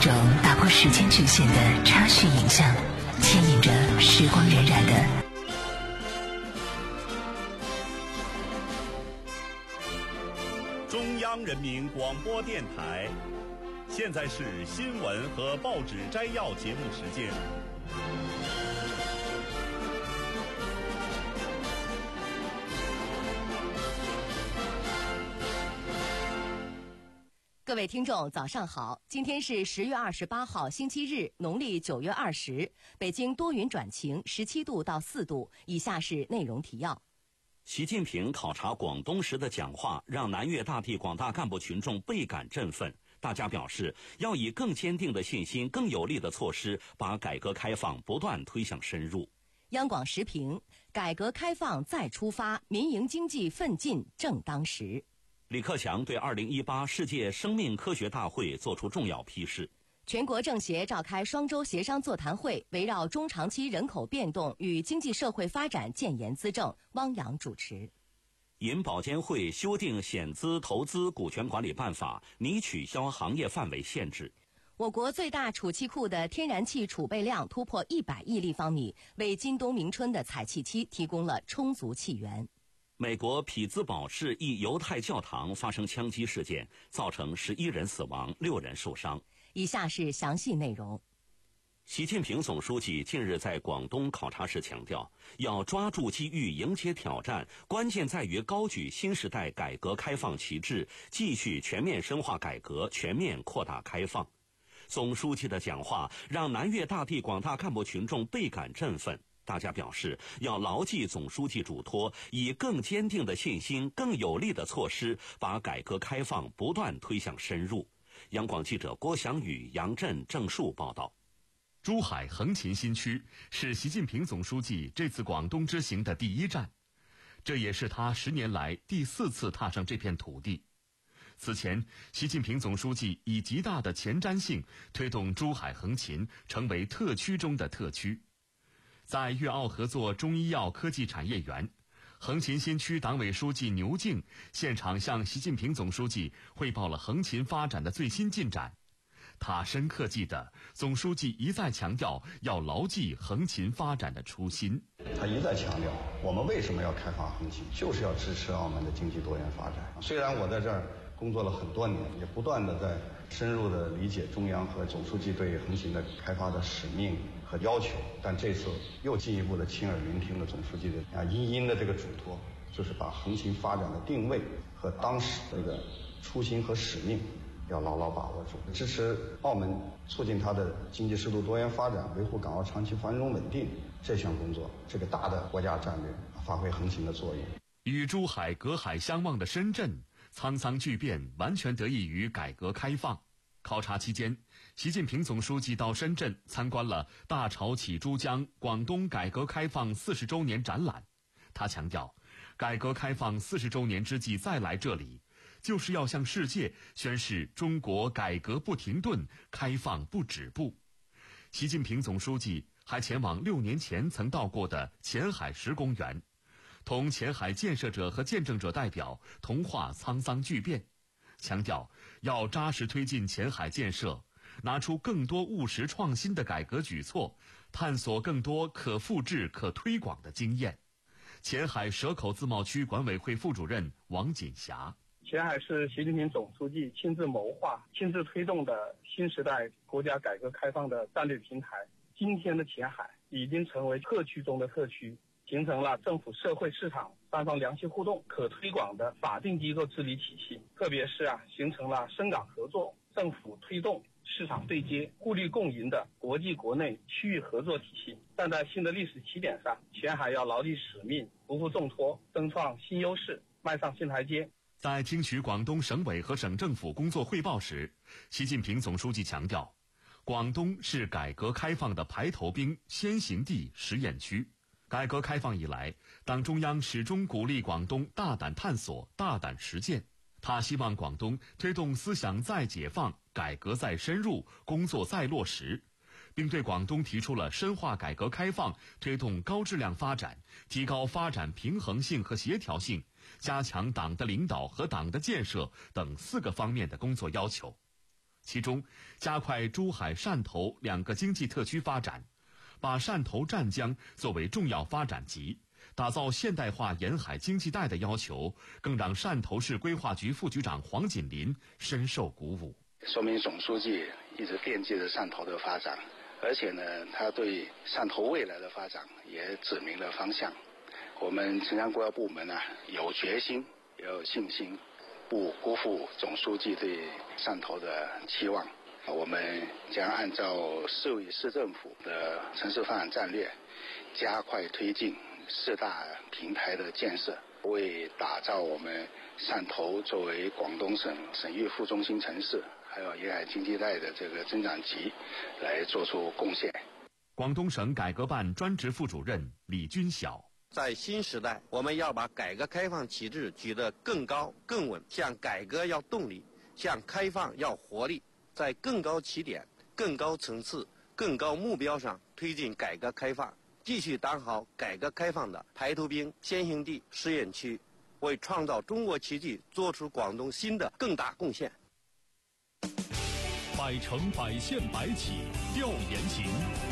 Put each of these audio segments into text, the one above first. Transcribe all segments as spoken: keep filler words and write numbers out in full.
种打破时间局限的插叙影像，牵引着时光荏苒的中央人民广播电台。现在是新闻和报纸摘要节目时间。 各位听众早上好，今天是十月二十八号星期日，农历九月二十，北京多云转晴，十七度到四度。以下是内容提要。 习近平考察广东时的讲话让南粤大地广大干部群众倍感振奋，大家表示要以更坚定的信心、更有力的措施，把改革开放不断推向深入。 央广时评：改革开放再出发，民营经济奋进正当时。 李克强对二零一八世界生命科学大会作出重要批示。 全国政协召开双周协商座谈会，围绕中长期人口变动与经济社会发展建言资政，汪洋主持。 银保监会修订险资投资股权管理办法，拟取消行业范围限制。 我国最大储气库的天然气储备量突破一百亿立方米，为今冬明春的采气期提供了充足气源。 美国匹兹堡市一犹太教堂发生枪击事件，造成十一人死亡，六人受伤。 以下是详细内容。 习近平总书记近日在广东考察时强调，要抓住机遇，迎接挑战，关键在于高举新时代改革开放旗帜，继续全面深化改革，全面扩大开放。总书记的讲话让南粤大地广大干部群众倍感振奋，大家表示要牢记总书记嘱托，以更坚定的信心、更有力的措施，把改革开放不断推向深入。央广记者郭翔宇、杨震、郑树报道。 珠海横琴新区是习近平总书记这次广东之行的第一站，这也是他十年来第四次踏上这片土地。此前，习近平总书记以极大的前瞻性推动珠海横琴成为特区中的特区。在粤澳合作中医药科技产业园，横琴新区党委书记牛静现场向习近平总书记汇报了横琴发展的最新进展。他深刻记得总书记一再强调要牢记横琴发展的初心。 他一再强调，我们为什么要开放横琴，就是要支持澳门的经济多元发展。虽然我在这儿工作了很多年，也不断的在深入的理解中央和总书记对横琴的开发的使命和要求，但这次又进一步的亲耳聆听了总书记的啊殷殷的这个嘱托，就是把横琴发展的定位和当时这个初心和使命要牢牢把握住，支持澳门促进它的经济适度多元发展，维护港澳长期繁荣稳定这项工作，这个大的国家战略发挥横琴的作用。 与珠海隔海相望的深圳，沧桑巨变完全得益于改革开放。考察期间，习近平总书记到深圳参观了大潮起珠江广东改革开放四十周年展览。他强调，改革开放四十周年之际再来这里，就是要向世界宣示中国改革不停顿，开放不止步。习近平总书记还前往六年前曾到过的前海石公园，同前海建设者和见证者代表同话沧桑巨变，强调要扎实推进前海建设，拿出更多务实创新的改革举措，探索更多可复制可推广的经验。前海蛇口自贸区管委会副主任王锦霞， 前海是习近平总书记亲自谋划、亲自推动的新时代国家改革开放的战略平台。今天的前海已经成为特区中的特区，形成了政府、社会、市场三方良性互动、可推广的法定机构治理体系。特别是啊，形成了深港合作、政府推动、市场对接、互利共赢的国际国内区域合作体系。站在新的历史起点上，前海要牢记使命，不负重托，争创新优势，迈上新台阶。 在听取广东省委和省政府工作汇报时，习近平总书记强调，广东是改革开放的排头兵、先行地、实验区。改革开放以来，党中央始终鼓励广东大胆探索、大胆实践。他希望广东推动思想再解放、改革再深入、工作再落实，并对广东提出了深化改革开放、推动高质量发展、提高发展平衡性和协调性、加强党的领导和党的建设等四个方面的工作要求。 其中，加快珠海、汕头两个经济特区发展，把汕头、湛江作为重要发展极，打造现代化沿海经济带的要求，更让汕头市规划局副局长黄锦林深受鼓舞。 说明总书记一直惦记着汕头的发展，而且呢，他对汕头未来的发展也指明了方向。我们城乡规划部门呢、啊，有决心，也有信心，不辜负总书记对汕头的期望。我们将按照市委市政府的城市发展战略，加快推进四大平台的建设，为打造我们汕头作为广东省省域副中心城市，还有沿海经济带的这个增长极，来做出贡献。 广东省改革办专职副主任李军晓。 在新时代，我们要把改革开放旗帜举得更高更稳，向改革要动力，向开放要活力，在更高起点、更高层次、更高目标上推进改革开放，继续当好改革开放的排头兵、先行地、试验区，为创造中国奇迹做出广东新的更大贡献。 百城百县百企调研行。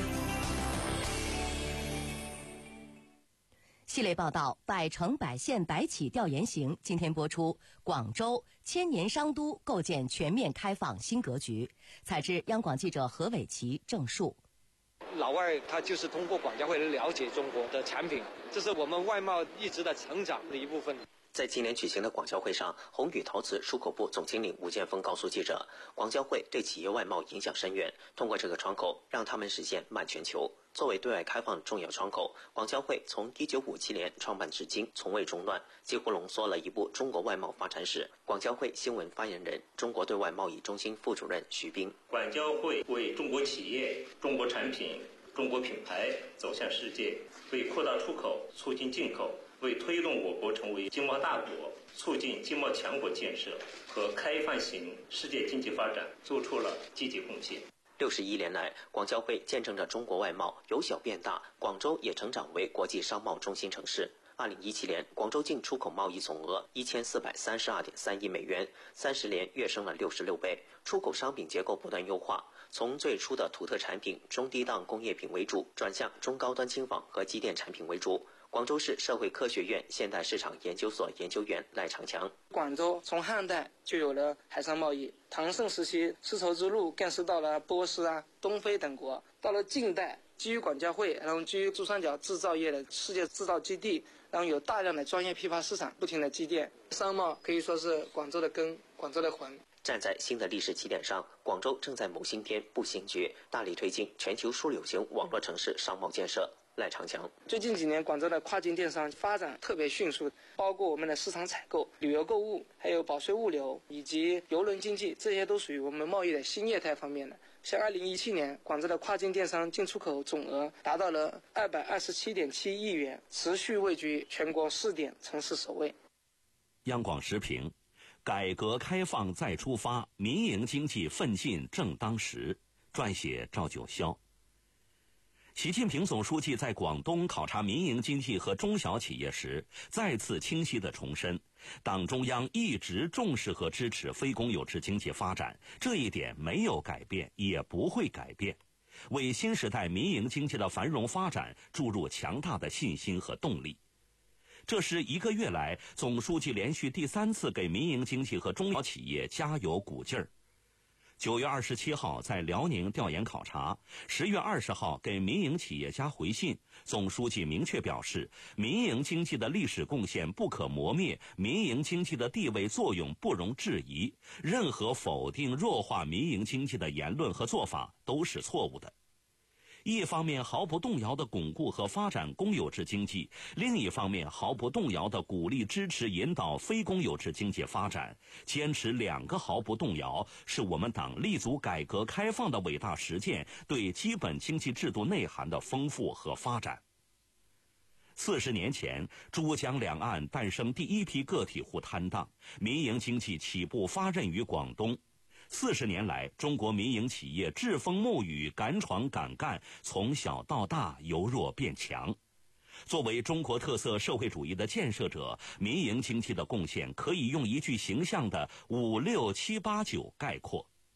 系列报道《百城百县百企调研行》今天播出。广州千年商都构建全面开放新格局。采自央广记者何伟奇郑述。 老外他就是通过广交会来了解中国的产品，这是我们外贸一直的成长的一部分。 在今年举行的广交会上，宏宇陶瓷出口部总经理吴建峰告诉记者，广交会对企业外贸影响深远，通过这个窗口让他们实现卖全球。作为对外开放的重要窗口，广交会从一九五七年创办至今从未中断，几乎浓缩了一部中国外贸发展史。广交会新闻发言人、中国对外贸易中心副主任徐斌： 广交会为中国企业、中国产品、中国品牌走向世界，为扩大出口、促进进口，为推动我国成为经贸大国、促进经贸强国建设和开放型世界经济发展做出了积极贡献。 六十一年来，广交会见证着中国外贸由小变大，广州也成长为国际商贸中心城市。二零一七年，广州进出口贸易总额一千四百三十二点三亿美元，三十年跃升了六十六倍。出口商品结构不断优化，从最初的土特产品、中低档工业品为主，转向中高端轻纺和机电产品为主。广州市社会科学院现代市场研究所研究员赖长强： 广州从汉代就有了海上贸易，唐盛时期丝绸之路更是到了波斯啊、东非等国。到了近代，基于广交会，然后基于珠三角制造业的世界制造基地，然后有大量的专业批发市场不停的积淀，商贸可以说是广州的根，广州的魂。 站在新的历史起点上，广州正在谋新天、步新觉，大力推进全球枢纽型网络城市商贸建设。赖长强： 最近几年，广州的跨境电商发展特别迅速，包括我们的市场采购、旅游购物，还有保税物流以及邮轮经济，这些都属于我们贸易的新业态方面的。像二零一七年，广州的跨境电商进出口总额达到了二百二十七点七亿元，持续位居全国试点城市首位。 央广时评：改革开放再出发，民营经济奋进正当时。撰写赵九霄。习近平总书记在广东考察民营经济和中小企业时，再次清晰地重申，党中央一直重视和支持非公有制经济发展，这一点没有改变，也不会改变，为新时代民营经济的繁荣发展注入强大的信心和动力。这是一个月来，总书记连续第三次给民营经济和中小企业加油鼓劲儿。九月二十七号在辽宁调研考察，十月二十号给民营企业家回信，总书记明确表示，民营经济的历史贡献不可磨灭，民营经济的地位作用不容置疑，任何否定弱化民营经济的言论和做法都是错误的。一方面毫不动摇地巩固和发展公有制经济，另一方面毫不动摇地鼓励支持引导非公有制经济发展，坚持两个毫不动摇，是我们党立足改革开放的伟大实践对基本经济制度内涵的丰富和发展。四十年前，珠江两岸诞生第一批个体户摊档，民营经济起步发轫于广东。四十年来，中国民营企业栉风沐雨、敢闯敢干，从小到大由弱变强。作为中国特色社会主义的建设者，民营经济的贡献可以用一句形象的五六七八九概括。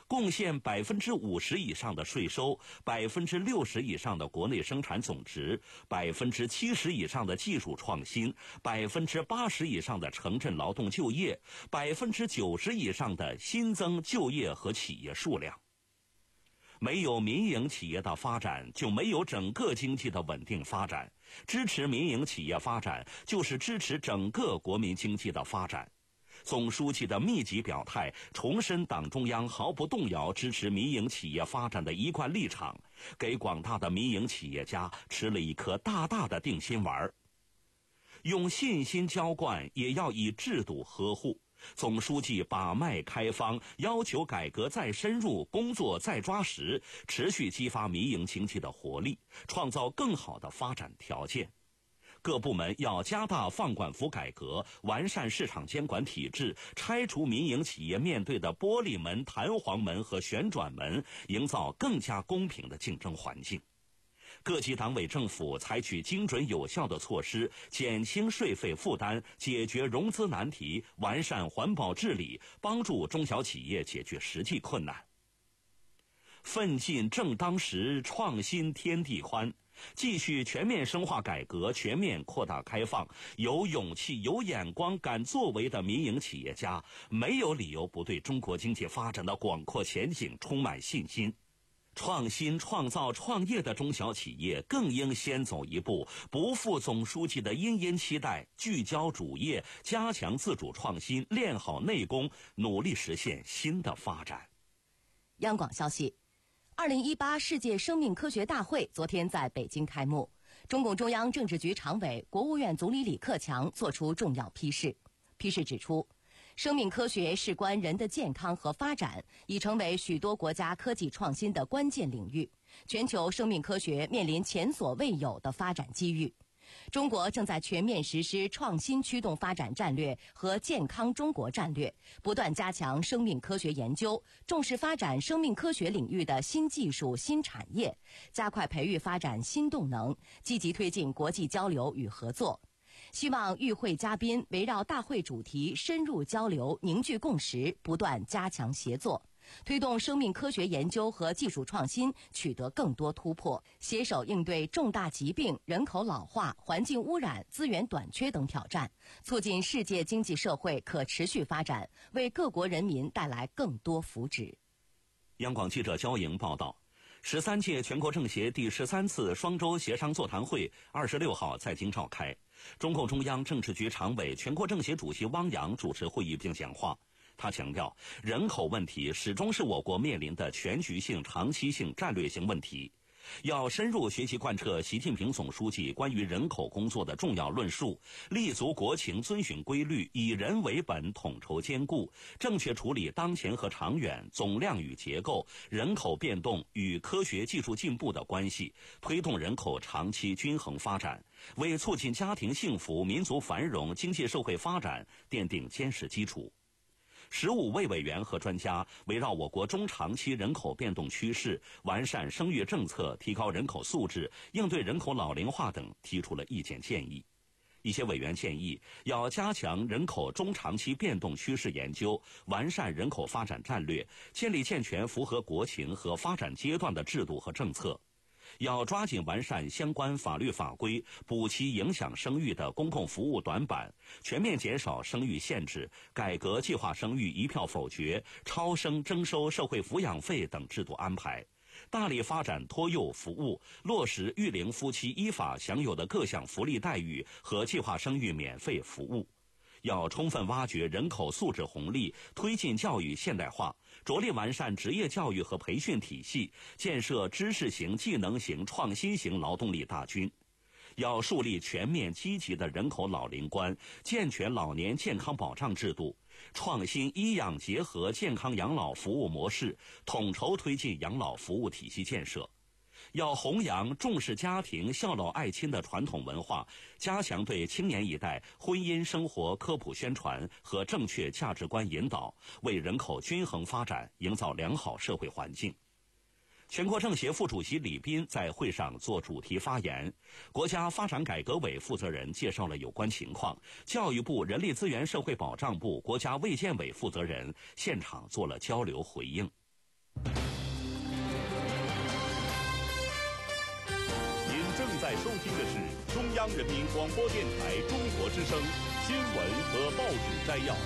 贡献百分之五十以上的税收，百分之六十以上的国内生产总值，百分之七十以上的技术创新，百分之八十以上的城镇劳动就业，百分之九十以上的新增就业和企业数量。没有民营企业的发展，就没有整个经济的稳定发展。支持民营企业发展，就是支持整个国民经济的发展。总书记的密集表态，重申党中央毫不动摇支持民营企业发展的一贯立场，给广大的民营企业家吃了一颗大大的定心丸。用信心浇灌，也要以制度呵护。总书记把脉开方，要求改革再深入，工作再抓实，持续激发民营经济的活力，创造更好的发展条件。各部门要加大放管服改革，完善市场监管体制，拆除民营企业面对的玻璃门、弹簧门和旋转门，营造更加公平的竞争环境。各级党委政府采取精准有效的措施，减轻税费负担，解决融资难题，完善环保治理，帮助中小企业解决实际困难。奋进正当时，创新天地宽。继续全面深化改革，全面扩大开放。有勇气、有眼光、敢作为的民营企业家，没有理由不对中国经济发展的广阔前景充满信心。创新创造创业的中小企业更应先走一步，不负总书记的殷殷期待，聚焦主业，加强自主创新，练好内功，努力实现新的发展。 央广消息，二零一八世界生命科学大会昨天在北京开幕，中共中央政治局常委、国务院总理李克强作出重要批示。批示指出，生命科学事关人的健康和发展，已成为许多国家科技创新的关键领域。全球生命科学面临前所未有的发展机遇。中国正在全面实施创新驱动发展战略和健康中国战略，不断加强生命科学研究，重视发展生命科学领域的新技术、新产业，加快培育发展新动能，积极推进国际交流与合作。希望与会嘉宾围绕大会主题深入交流，凝聚共识，不断加强协作，推动生命科学研究和技术创新取得更多突破，携手应对重大疾病、人口老化、环境污染、资源短缺等挑战，促进世界经济社会可持续发展，为各国人民带来更多福祉。 央广记者焦莹报道。十三届全国政协第十三次双周协商座谈会二十六号在京召开，中共中央政治局常委、全国政协主席汪洋主持会议并讲话。他强调，人口问题始终是我国面临的全局性、长期性、战略性问题。要深入学习贯彻习近平总书记关于人口工作的重要论述，立足国情，遵循规律，以人为本，统筹兼顾，正确处理当前和长远、总量与结构、人口变动与科学技术进步的关系，推动人口长期均衡发展，为促进家庭幸福、民族繁荣、经济社会发展奠定坚实基础。十五位委员和专家围绕我国中长期人口变动趋势、完善生育政策、提高人口素质、应对人口老龄化等提出了意见建议。一些委员建议要加强人口中长期变动趋势研究，完善人口发展战略，建立健全符合国情和发展阶段的制度和政策。要抓紧完善相关法律法规，补齐影响生育的公共服务短板，全面减少生育限制，改革计划生育一票否决、超生征收社会抚养费等制度安排，大力发展托幼服务，落实育龄夫妻依法享有的各项福利待遇和计划生育免费服务。要充分挖掘人口素质红利，推进教育现代化，着力完善职业教育和培训体系，建设知识型、技能型、创新型劳动力大军。要树立全面积极的人口老龄观，健全老年健康保障制度，创新医养结合健康养老服务模式，统筹推进养老服务体系建设。要弘扬重视家庭、孝老爱亲的传统文化，加强对青年一代婚姻生活科普宣传和正确价值观引导，为人口均衡发展营造良好社会环境。全国政协副主席李斌在会上作主题发言，国家发展改革委负责人介绍了有关情况，教育部人力资源社会保障部、国家卫健委负责人现场做了交流回应。 您正在收听的是中央人民广播电台中国之声新闻和报纸摘要。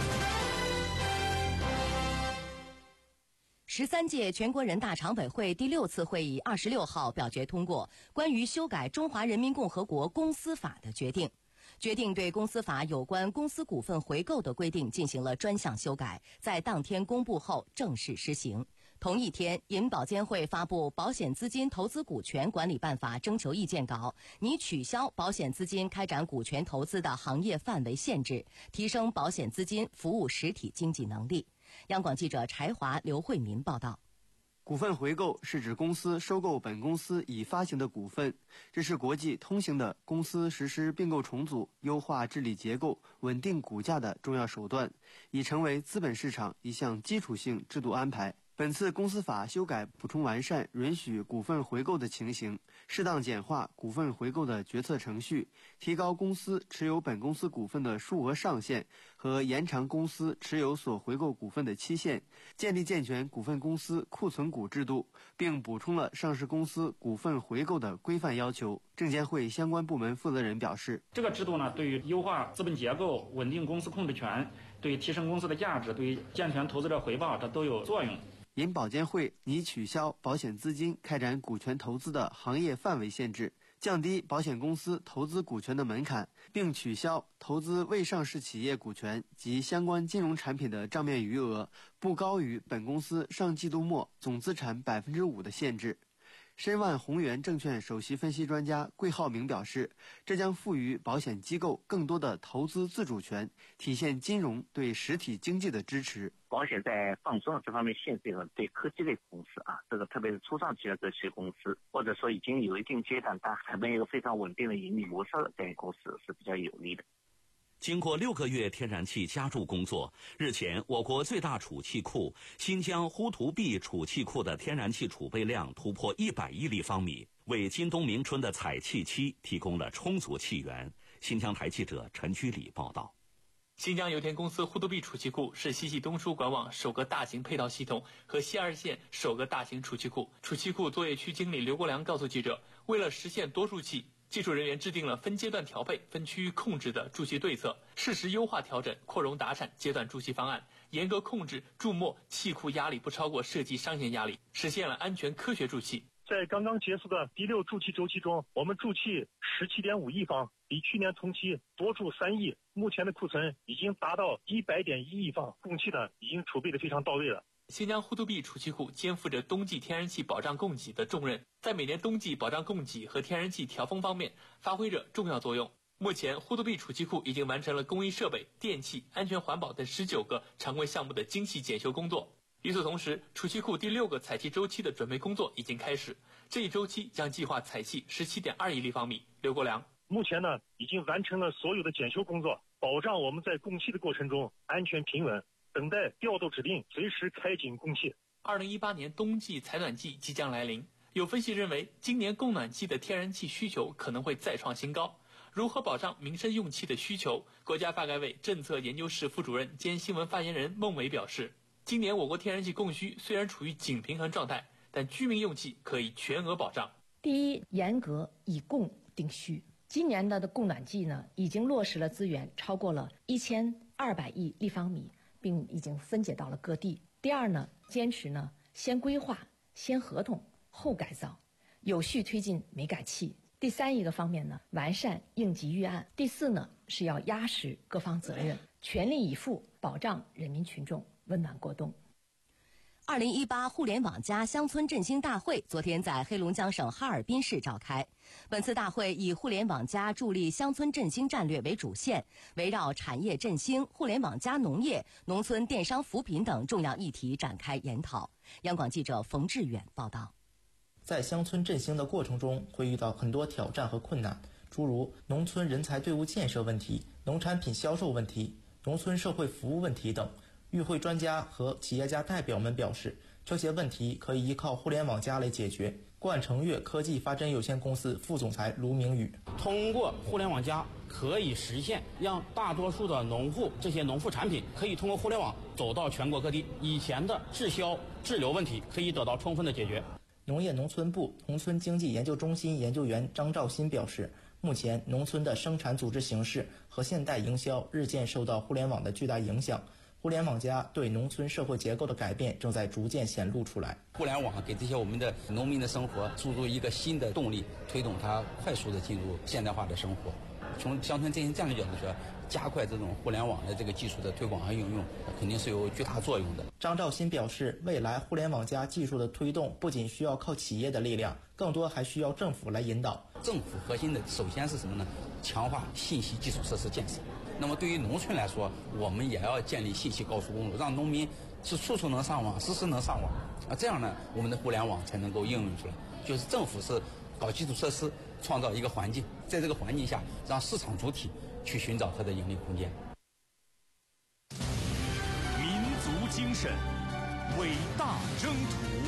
十三届全国人大常委会第六次会议二十六号表决通过关于修改《中华人民共和国公司法》的决定，决定对公司法有关公司股份回购的规定进行了专项修改，在当天公布后正式施行。同一天，银保监会发布《保险资金投资股权管理办法》征求意见稿，拟取消保险资金开展股权投资的行业范围限制，提升保险资金服务实体经济能力。央广记者柴华、刘慧民报道。 股份回购是指公司收购本公司已发行的股份，这是国际通行的公司实施并购重组、优化治理结构、稳定股价的重要手段，已成为资本市场一项基础性制度安排。本次公司法修改补充完善允许股份回购的情形，适当简化股份回购的决策程序，提高公司持有本公司股份的数额上限和延长公司持有所回购股份的期限，建立健全股份公司库存股制度，并补充了上市公司股份回购的规范要求。证监会相关部门负责人表示， 这个制度呢，对于优化资本结构、稳定公司控制权、对于提升公司的价值、对于健全投资者回报，这都有作用。 银保监会拟取消保险资金开展股权投资的行业范围限制，降低保险公司投资股权的门槛，并取消投资未上市企业股权及相关金融产品的账面余额不高于本公司上季度末总资产 百分之五 的限制。申万宏源证券首席分析专家桂浩明表示，这将赋予保险机构更多的投资自主权，体现金融对实体经济的支持。 保险在放松这方面限制以后，对科技类公司啊，这个特别是初创期的这些公司，或者说已经有一定阶段但还没有一个非常稳定的盈利模式的这些公司是比较有利的。 经过六个月天然气加注工作，日前我国最大储气库新疆呼图壁储气库的天然气储备量突破一百亿立方米，为今冬明春的采气期提供了充足气源。新疆台记者陈居礼报道。 新疆油田公司呼图壁储气库是西系东输管网首个大型配套系统和西二线首个大型储气库。储气库作业区经理刘国良告诉记者，为了实现多注气，技术人员制定了分阶段调配、分区域控制的注气对策，适时优化调整扩容达产阶段注气方案，严格控制注末气库压力不超过设计上限压力，实现了安全科学注气。 在刚刚结束的第六注气周期中，我们注气 十七点五亿方，比去年同期多注三亿，目前的库存已经达到一百点一亿方，供气呢已经储备的非常到位了。 新疆呼图壁储气库肩负着冬季天然气保障供给的重任，在每年冬季保障供给和天然气调峰方面发挥着重要作用。目前，呼图壁储气库已经完成了工艺设备、电气、安全环保等十九个常规项目的精细检修工作。与此同时，储气库第六个采气周期的准备工作已经开始，这一周期将计划采气 十七点二亿立方米。刘国良， 目前呢，已经完成了所有的检修工作，保障我们在供气的过程中安全平稳，等待调度指令，随时开紧供气。 二零一八年冬季采暖季即将来临，有分析认为，今年供暖季的天然气需求可能会再创新高。如何保障民生用气的需求？国家发改委政策研究室副主任兼新闻发言人孟伟表示，今年我国天然气供需虽然处于紧平衡状态，但居民用气可以全额保障。 第一，严格以供定需。今年的供暖季呢，已经落实了资源超过了一千二百亿立方米，并已经分解到了各地。第二呢，坚持呢先规划、先合同、后改造，有序推进煤改气。第三一个方面呢，完善应急预案。第四呢，是要压实各方责任，全力以赴保障人民群众温暖过冬。 二零一八互联网加乡村振兴大会昨天在黑龙江省哈尔滨市召开。本次大会以互联网加助力乡村振兴战略为主线，围绕产业振兴、互联网加农业、农村电商扶贫等重要议题展开研讨。央广记者冯志远报道。 在乡村振兴的过程中，会遇到很多挑战和困难，诸如农村人才队伍建设问题、农产品销售问题、农村社会服务问题等。与会专家和企业家代表们表示， 这些问题可以依靠互联网加来解决。冠城悦科技发展有限公司副总裁卢明宇： 通过互联网加可以实现让大多数的农户，这些农副产品可以通过互联网走到全国各地，以前的滞销滞留问题可以得到充分的解决。 农业农村部农村经济研究中心研究员张兆新表示，目前农村的生产组织形式和现代营销日渐受到互联网的巨大影响，互联网加对农村社会结构的改变正在逐渐显露出来。 互联网给这些我们的农民的生活注入一个新的动力，推动它快速的进入现代化的生活。从乡村振兴战略角度说，加快这种互联网的这个技术的推广和应用，肯定是有巨大作用的。 张兆新表示，未来互联网加技术的推动不仅需要靠企业的力量，更多还需要政府来引导。 政府核心的首先是什么呢？强化信息基础设施建设。那么对于农村来说，我们也要建立信息高速公路，让农民是处处能上网，时时能上网啊，这样呢，我们的互联网才能够应用出来。就是政府是搞基础设施，创造一个环境，在这个环境下，让市场主体去寻找它的盈利空间。 民族精神，伟大征途。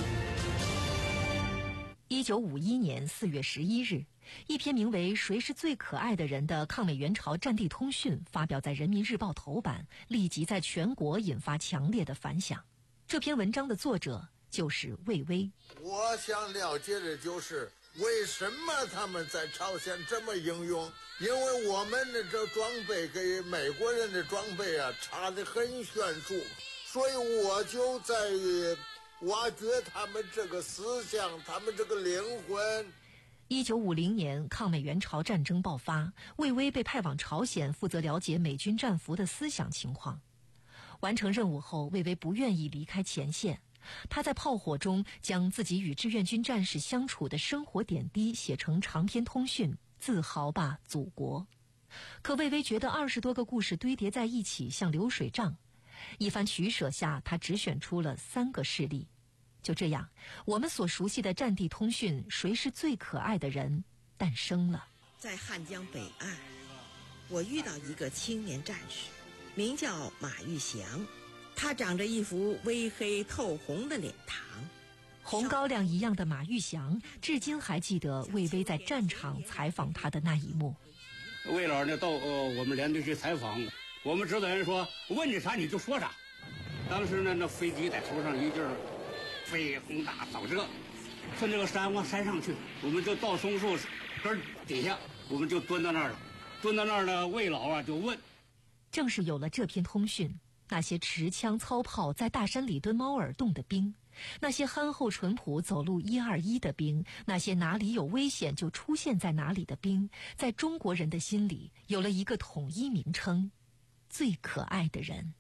一九五一年四月十一日，一篇名为《谁是最可爱的人》的抗美援朝战地通讯发表在《人民日报》头版，立即在全国引发强烈的反响。这篇文章的作者就是魏巍。 我想了解的就是为什么他们在朝鲜这么英勇？因为我们的这装备跟美国人的装备啊差得很悬殊，所以我就在挖掘他们这个思想，他们这个灵魂。 一九五零年，抗美援朝战争爆发，魏巍被派往朝鲜，负责了解美军战俘的思想情况。完成任务后，魏巍不愿意离开前线，他在炮火中将自己与志愿军战士相处的生活点滴写成长篇通讯，自豪吧祖国。可魏巍觉得二十多个故事堆叠在一起像流水账，一番取舍下，他只选出了三个事例。就这样，我们所熟悉的战地通讯《谁是最可爱的人》诞生了。 在汉江北岸，我遇到一个青年战士，名叫马玉祥，他长着一副微黑透红的脸庞。 红高粱一样的马玉祥，至今还记得魏巍在战场采访他的那一幕。 魏老呢到呃我们连队去采访，我们指导员说问你啥你就说啥。当时呢那飞机在头上一阵飞轰大扫射，从这个山往山上去，我们就到松树根底下，我们就蹲到那儿了。蹲到那儿呢，魏老啊就问。 正是有了这篇通讯，那些持枪操炮在大山里蹲猫耳洞的兵，那些憨厚淳朴走路一二一的兵，那些哪里有危险就出现在哪里的兵，在中国人的心里有了一个统一名称：最可爱的人。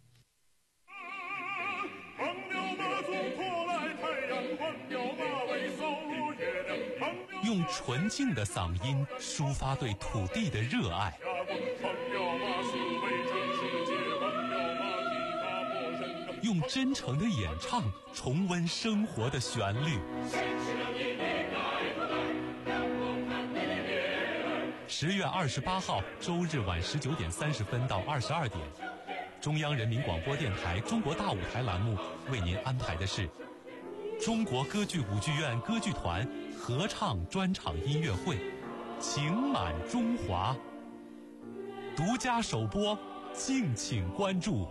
用纯净的嗓音抒发对土地的热爱，用真诚的演唱重温生活的旋律。十月二十八号周日晚十九点三十分到二十二点，中央人民广播电台中国大舞台栏目为您安排的是中国歌剧舞剧院歌剧团合唱专场音乐会，情满中华，独家首播，敬请关注。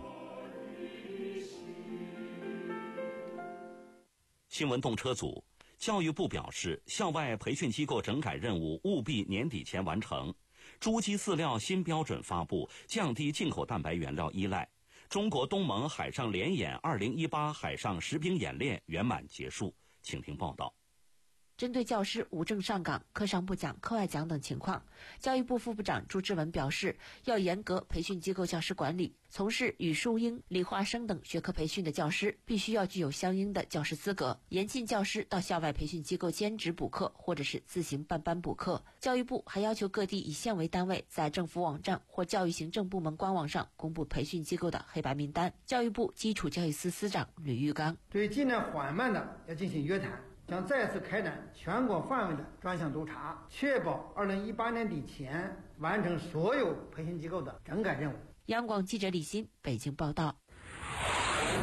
新闻动车组，教育部表示，校外培训机构整改任务务必年底前完成。猪鸡饲料新标准发布，降低进口蛋白原料依赖。中国东盟海上联演二零一八海上实兵演练圆满结束。请听报道。 针对教师无证上岗、课上不讲、课外讲等情况，教育部副部长朱之文表示，要严格培训机构教师管理，从事语数英、理化生等学科培训的教师必须要具有相应的教师资格，严禁教师到校外培训机构兼职补课或者是自行办班补课。教育部还要求各地以县为单位，在政府网站或教育行政部门官网上公布培训机构的黑白名单。教育部基础教育司司长吕玉刚对进展缓慢的要进行约谈，将再次开展全国范围的专项督查，确保二零一八年底前完成所有培训机构的整改任务。 央广记者李欣北京报道。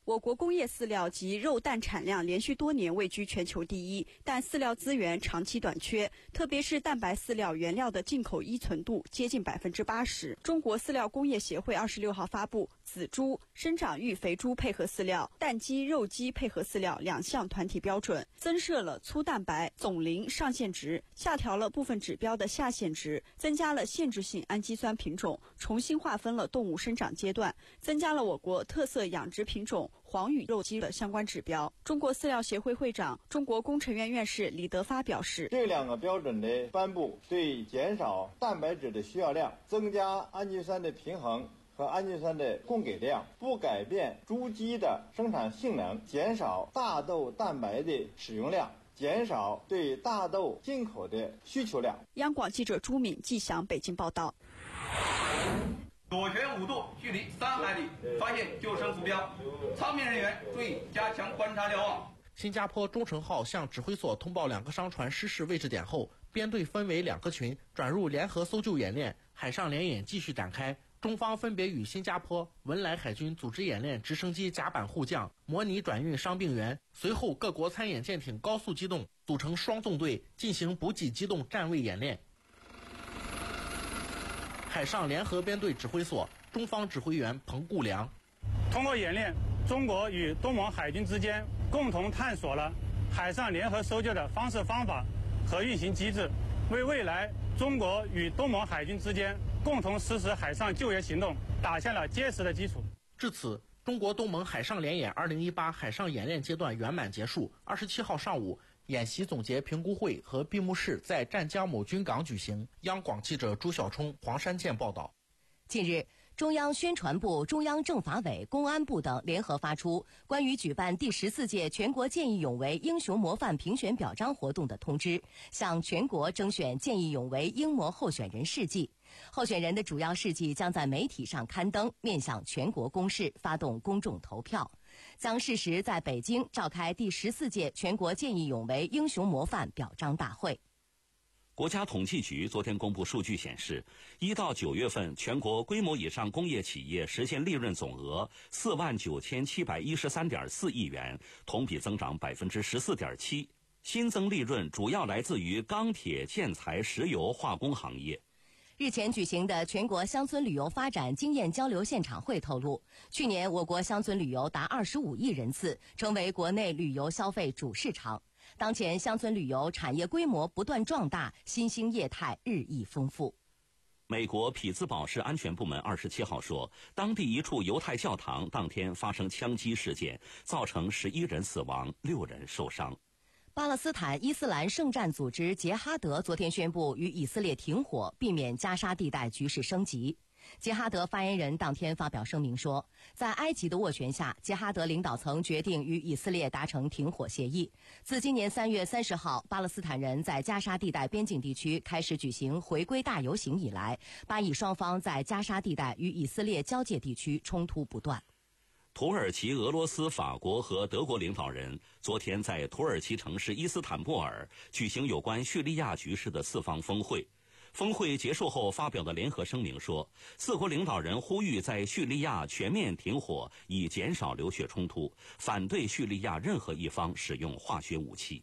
我国工业饲料及肉蛋产量连续多年位居全球第一，但饲料资源长期短缺，特别是蛋白饲料原料的进口依存度接近百分之八十。中国饲料工业协会二十六号发布仔猪、生长育肥猪配合饲料、蛋鸡、肉鸡配合饲料两项团体标准，增设了粗蛋白总磷上限值，下调了部分指标的下限值，增加了限制性氨基酸品种，重新划分了动物生长阶段，增加了我国特色养殖品种黄羽肉鸡的相关指标。中国饲料协会会长、中国工程院院士李德发表示， 这两个标准的颁布，对减少蛋白质的需要量、增加氨基酸的平衡和氨基酸的供给量，不改变猪鸡的生产性能，减少大豆蛋白的使用量，减少对大豆进口的需求量。 央广记者朱敏、季翔北京报道。 左旋五度，距离三海里，发现救生浮标，舱面人员注意加强观察瞭望。 新加坡忠诚号向指挥所通报两个商船失事位置点后，编队分为两个群，转入联合搜救演练，海上联演继续展开。中方分别与新加坡、文莱海军组织演练直升机甲板护降，模拟转运伤病员。随后，各国参演舰艇高速机动，组成双纵队进行补给机动站位演练。海上联合编队指挥所中方指挥员彭固良， 通过演练，中国与东盟海军之间共同探索了海上联合搜救的方式方法和运行机制，为未来中国与东盟海军之间共同实施海上救援行动打下了坚实的基础。 至此，中国东盟海上联演二零一八海上演练阶段圆满结束。二十七号上午，演习总结评估会和闭幕式在湛江某军港举行。央广记者朱晓冲、黄山健报道。 近日，中央宣传部、中央政法委、公安部等联合发出关于举办第十四届全国见义勇为英雄模范评选表彰活动的通知，向全国征选见义勇为英模候选人事迹。候选人的主要事迹将在媒体上刊登，面向全国公示，发动公众投票。将适时在北京召开第十四届全国见义勇为英雄模范表彰大会。 国家统计局昨天公布数据显示，一到九月份全国规模以上工业企业实现利润总额四万九千七百一十三点四亿元，同比增长百分之十四点七。新增利润主要来自于钢铁、建材、石油、化工行业。 日前举行的全国乡村旅游发展经验交流现场会透露，去年我国乡村旅游达二十五亿人次，成为国内旅游消费主市场。当前乡村旅游产业规模不断壮大，新兴业态日益丰富。 美国匹兹堡市安全部门二十七号说，当地一处犹太教堂当天发生枪击事件，造成十一人死亡，六人受伤。 巴勒斯坦伊斯兰圣战组织杰哈德昨天宣布与以色列停火，避免加沙地带局势升级。杰哈德发言人当天发表声明说，在埃及的斡旋下，杰哈德领导层决定与以色列达成停火协议。自今年三月三十号巴勒斯坦人在加沙地带边境地区开始举行回归大游行以来，巴以双方在加沙地带与以色列交界地区冲突不断。 土耳其、俄罗斯、法国和德国领导人昨天在土耳其城市伊斯坦布尔举行有关叙利亚局势的四方峰会。峰会结束后发表的联合声明说，四国领导人呼吁在叙利亚全面停火，以减少流血冲突，反对叙利亚任何一方使用化学武器。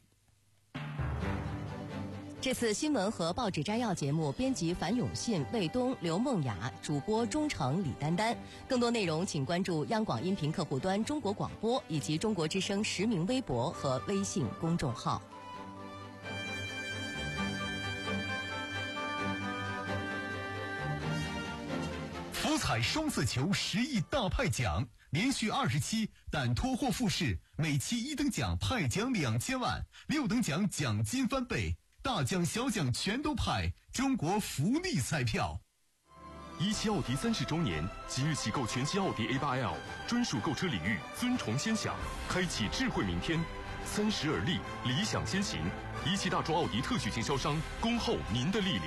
这次新闻和报纸摘要节目编辑樊永信、魏东、刘梦雅，主播钟诚、李丹丹。更多内容请关注央广音频客户端中国广播以及中国之声实名微博和微信公众号。 福彩双色球十亿大派奖，连续二十期但脱获复试，每期一等奖派奖两千万，六等奖奖金翻倍，大奖小奖全都派，中国福利彩票。一汽奥迪三十周年，即日起购全系奥迪 A 八 L 专属购车礼遇，尊崇先享，开启智慧明天。三十而立，理想先行。一汽大众奥迪特许经销商，恭候您的莅临。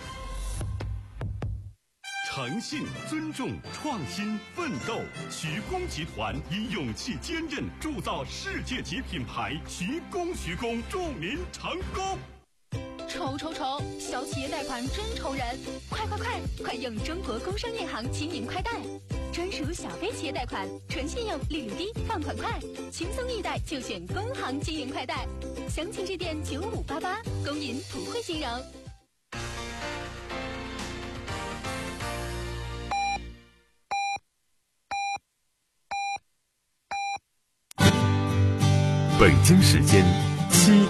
诚信、尊重、创新、奋斗，徐工集团以勇气坚韧铸造世界级品牌。徐工，徐工，祝您成功！ 愁愁愁，小企业贷款真愁人！快快快，快用中国工商银行青年快贷！ 专属小微企业贷款，纯信用，利率低，放款快，轻松易贷就选工行经营快贷。详情致电九五八八，工银普惠金融。 北京时间七